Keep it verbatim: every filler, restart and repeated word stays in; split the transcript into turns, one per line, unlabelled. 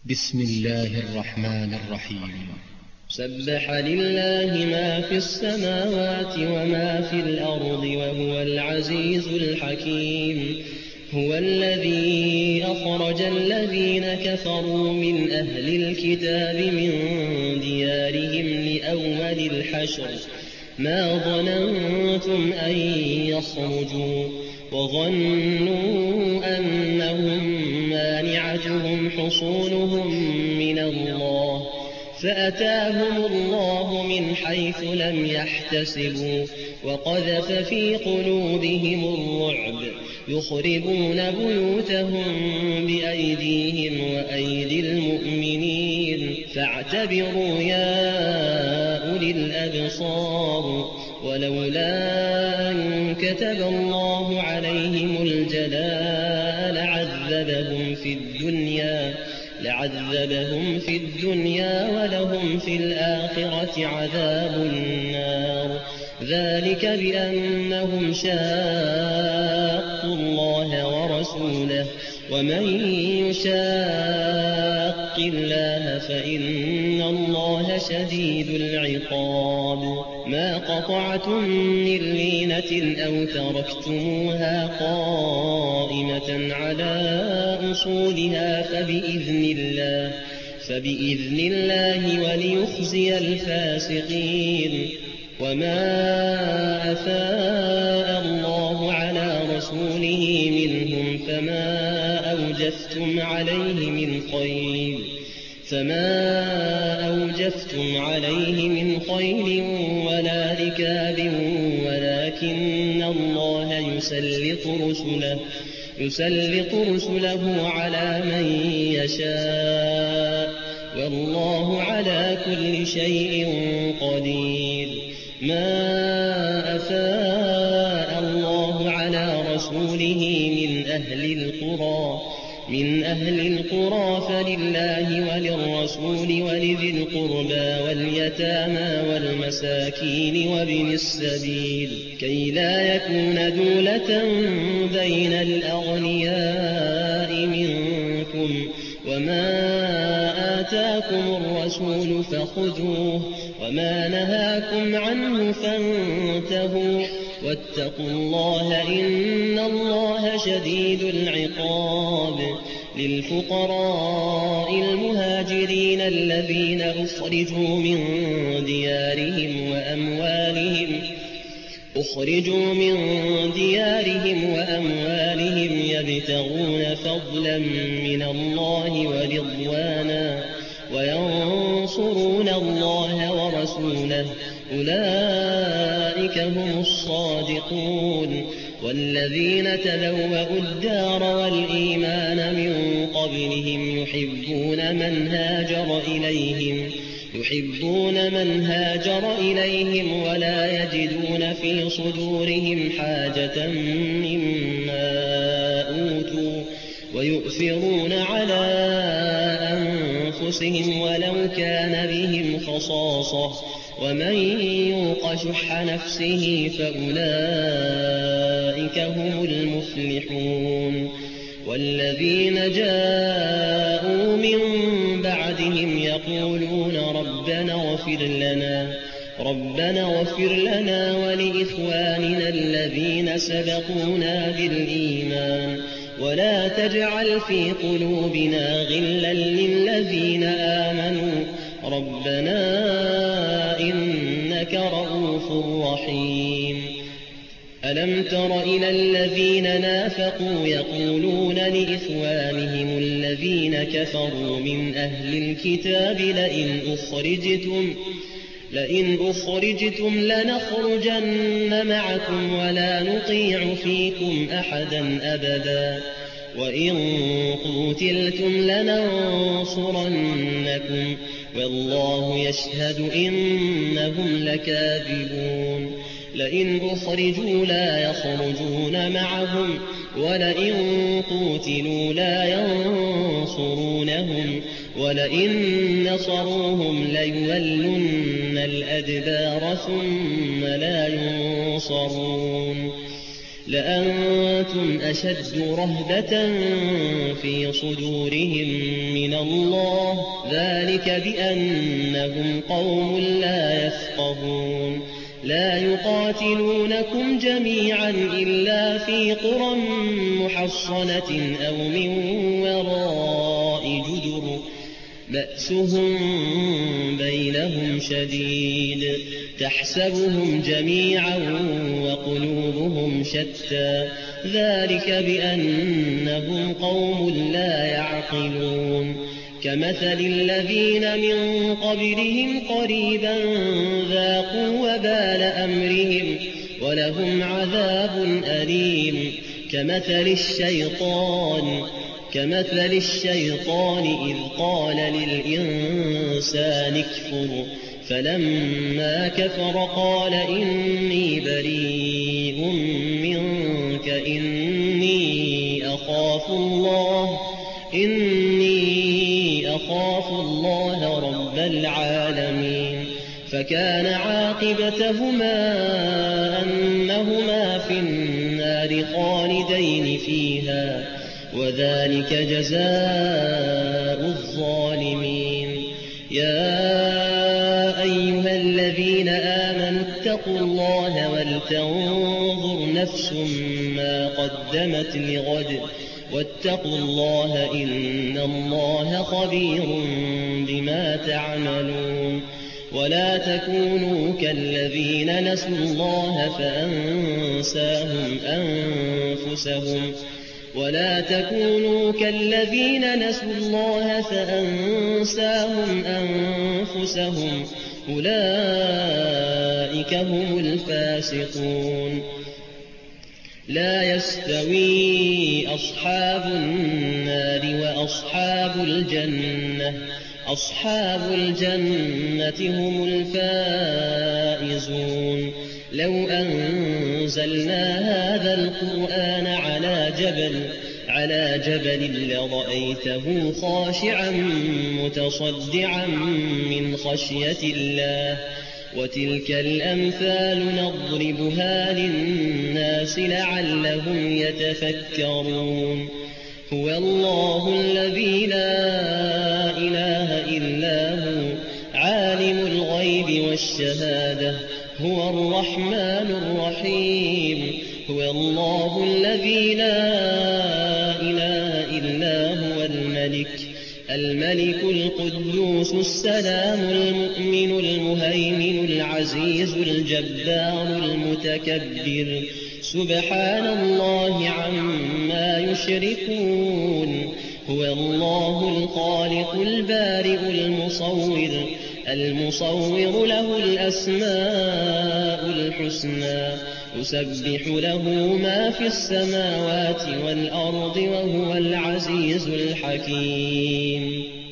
بسم الله الرحمن الرحيم.
سبح لله ما في السماوات وما في الأرض وهو العزيز الحكيم. هو الذي أخرج الذين كفروا من أهل الكتاب من ديارهم لأول الحشر ما ظننتم أن يخرجوا وظنوا أنهم مانعتهم حصونهم من الله فأتاهم الله من حيث لم يحتسبوا وقذف في قلوبهم الرعب يخربون بيوتهم بأيديهم وأيدي المؤمنين فاعتبروا يا أولي الأبصار. ولولا أن كتب الله عليهم الجلاء لعذبهم في الدنيا لعذبهم في الدنيا ولهم في الآخرة عذاب النار. ذلك بأنهم شاقوا الله ورسوله ومن يشاق الله فإن الله شديد العقاب. ما قطعتم من لينة أو تركتموها قائمة على أصولها فبإذن الله فبإذن الله وليخزي الفاسقين. وما أفاء الله على رسوله منهم فما أوجفتم عليه من خيل فما أوجفتم عليه من خيل ولا ركاب ولكن الله يسلط رسله يسلط رسله على من يشاء والله على كل شيء قدير. ما أفاء الله على رسوله من أهل القرى من أهل القرى فلله وللرسول ولذي القربى واليتامى والمساكين وابن السبيل كي لا يكون دولة بين الأغنياء منكم. وما آتاكم الرسول فخذوه وما نهاكم عنه فانتهوا واتقوا الله إن الله شديد العقاب. للفقراء المهاجرين الذين أخرجوا من ديارهم وأموالهم أخرجوا من ديارهم وأموالهم يبتغون فضلا من الله ورضوانا وينصرون الله ورسوله أولئك هم الصادقون. والذين تبوأوا الدار والإيمان من قبلهم يحبون من هاجر إليهم يحبون من هاجر إليهم ولا يجدون في صدورهم حاجة مما أوتوا ويؤثرون على أنفسهم ولو كان بهم خصاصة ومن يوق شح نفسه فأولئك هم المفلحون. والذين جاءوا من بعدهم يقولون ربنا اغفر لنا ربنا اغفر لنا ولإخواننا الذين سبقونا بالإيمان ولا تجعل في قلوبنا غلا للذين آمنوا ربنا إنك رؤوف رحيم. ألم تر إلى الذين نافقوا يقولون لإخوانهم الذين كفروا من أهل الكتاب لئن أخرجتم لئن أخرجتم لنخرجن معكم ولا نطيع فيكم أحدا أبدا وإن قتلتم لننصرنكم والله يشهد إنهم لكاذبون. لئن أخرجوا لا يخرجون معهم ولئن قتلوا لا ينصرونهم ولئن نصروهم ليولن الأدبار ثم لا ينصرون. لأنتم أشد رهبة في صدورهم من الله، ذلك بأنهم قوم لا يفقهون. لا يقاتلونكم جميعا إلا في قرى محصنة أو من وراء جدر بأسهم بينهم شديد، تحسبهم جميعا وقلوبهم شتى، ذلك بأنهم قوم لا يعقلون. كمثل الذين من قبلهم قريبا ذاقوا وبال أمرهم ولهم عذاب أليم. كمثل الشيطان كمثل الشيطان إذ قال للإنسان اكفر فلما كفر قال إني بريء منك إني أخاف الله إني أخاف الله رب العالمين. فكان عاقبتهما أنهما في النار خالدين فيها، وذلك جزاء الظالمين. يا أيها الذين آمنوا اتقوا الله ولتنظر نفس ما قدمت لغد واتقوا الله إن الله خبير بما تعملون. ولا تكونوا كالذين نسوا الله فأنساهم أنفسهم ولا تكونوا كالذين نسوا الله فأنساهم أنفسهم أولئك هم الفاسقون. لا يستوي أصحاب النار وأصحاب الجنة أصحاب الجنة هم الفائزون. لو أنزلنا هذا القرآن على جبل على جبل لرأيته خاشعا متصدعا من خشية الله. وتلك الأمثال نضربها للناس لعلهم يتفكرون. هو الله الذي لا إله إلا هو عالم الغيب والشهادة هو الرحمن الرحيم. هو الله الذي لا إله إلا هو الملك الملك القدوس السلام المؤمن المهيمن العزيز الجبار المتكبر. سبحان الله عما يشركون. هو الله الخالق البارئ المصور المصور له الأسماء الحسنى يسبح له ما في السماوات والأرض وهو العزيز الحكيم.